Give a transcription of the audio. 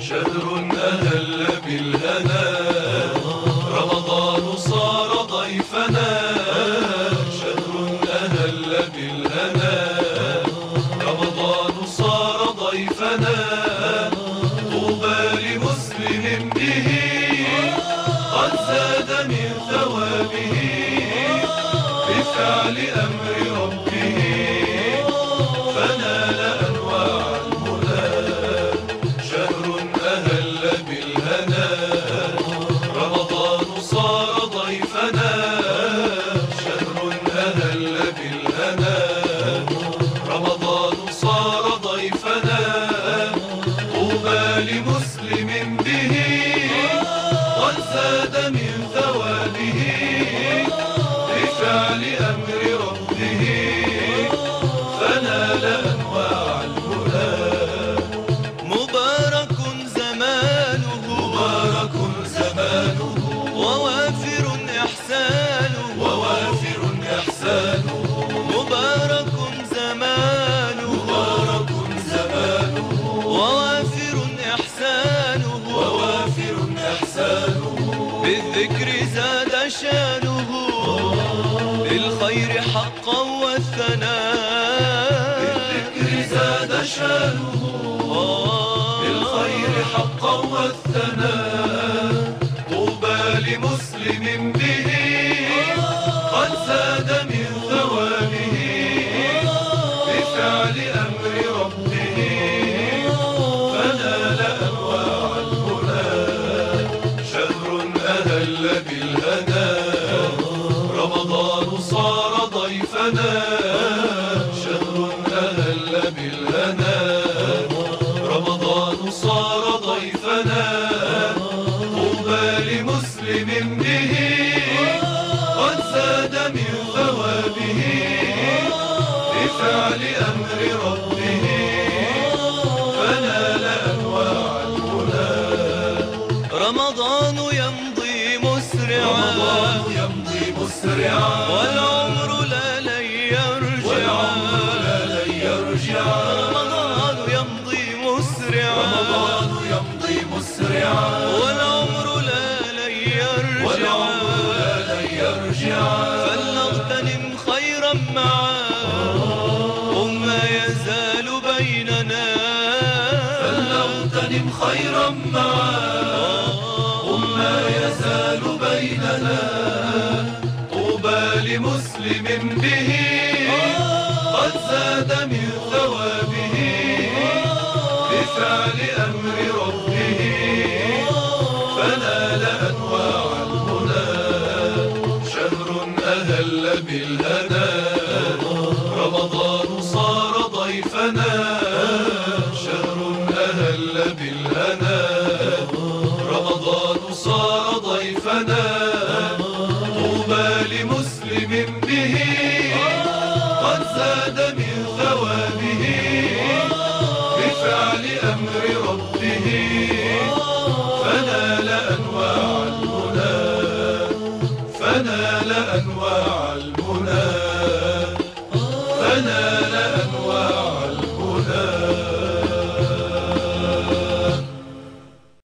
شهر أهل بالهنا، رمضان صار ضيفنا. شهر أهل بالهنا، رمضان صار ضيفنا. طوبى لمسلم به قد زاد من ثوابه بفعل أمر ربه فنال أنواع المنى. شهر أهل بالهنا، رمضان صار ضيفنا. شهر أهل بالهنا، رمضان صار ضيفنا. طوبى لمسلم به قد زاد من ثوابه بفعل أمر ربه فنال أنواع المنى. مبارك زمانه، مبارك زمانه، ووافر إحسانه، ووافر إحسانه. مبارك زمانه، مبارك زمانه، ووافر إحسانه، ووافر إحسانه. بالذكر زاد شانه، بالخير حقا والثناء. بالذكر زاد شانه، بالخير حقا والثناء. طوبى لمسلم به قد زاد من ثوابه بفعل أمر ربه فنال أنواع المنى. شهر أهل بالهنا، رمضان صار ضيفنا. شهر أهل بالهنا، رمضان صار ضيفنا. طوبى لمسلم به قد زاد من ثوابه بفعل أمر ربه فنال أنواع المنى. رمضان يمضي مسرعا، رمضان يمضي مسرعا، والعمر لا لن يرجع. والعمر لا لن يرجع. رمضان يمضي مسرعا، رمضان يمضي مسرعا، والعمر لا لن يرجع. والعمر لا لن يرجع. فلنغتنم خيرا معا، وما يزال بيننا. فلنغتنم خيرا معا، وما يزال بيننا. طوبى لمسلم به قد زاد من ثوابه بفعل أمر ربه فنال أنواع المنى. شهر أهل بالهنا، رمضان صار ضيفنا. شهر أهل بالهنا، رمضان صار ضيفنا. طوبى لمسلم به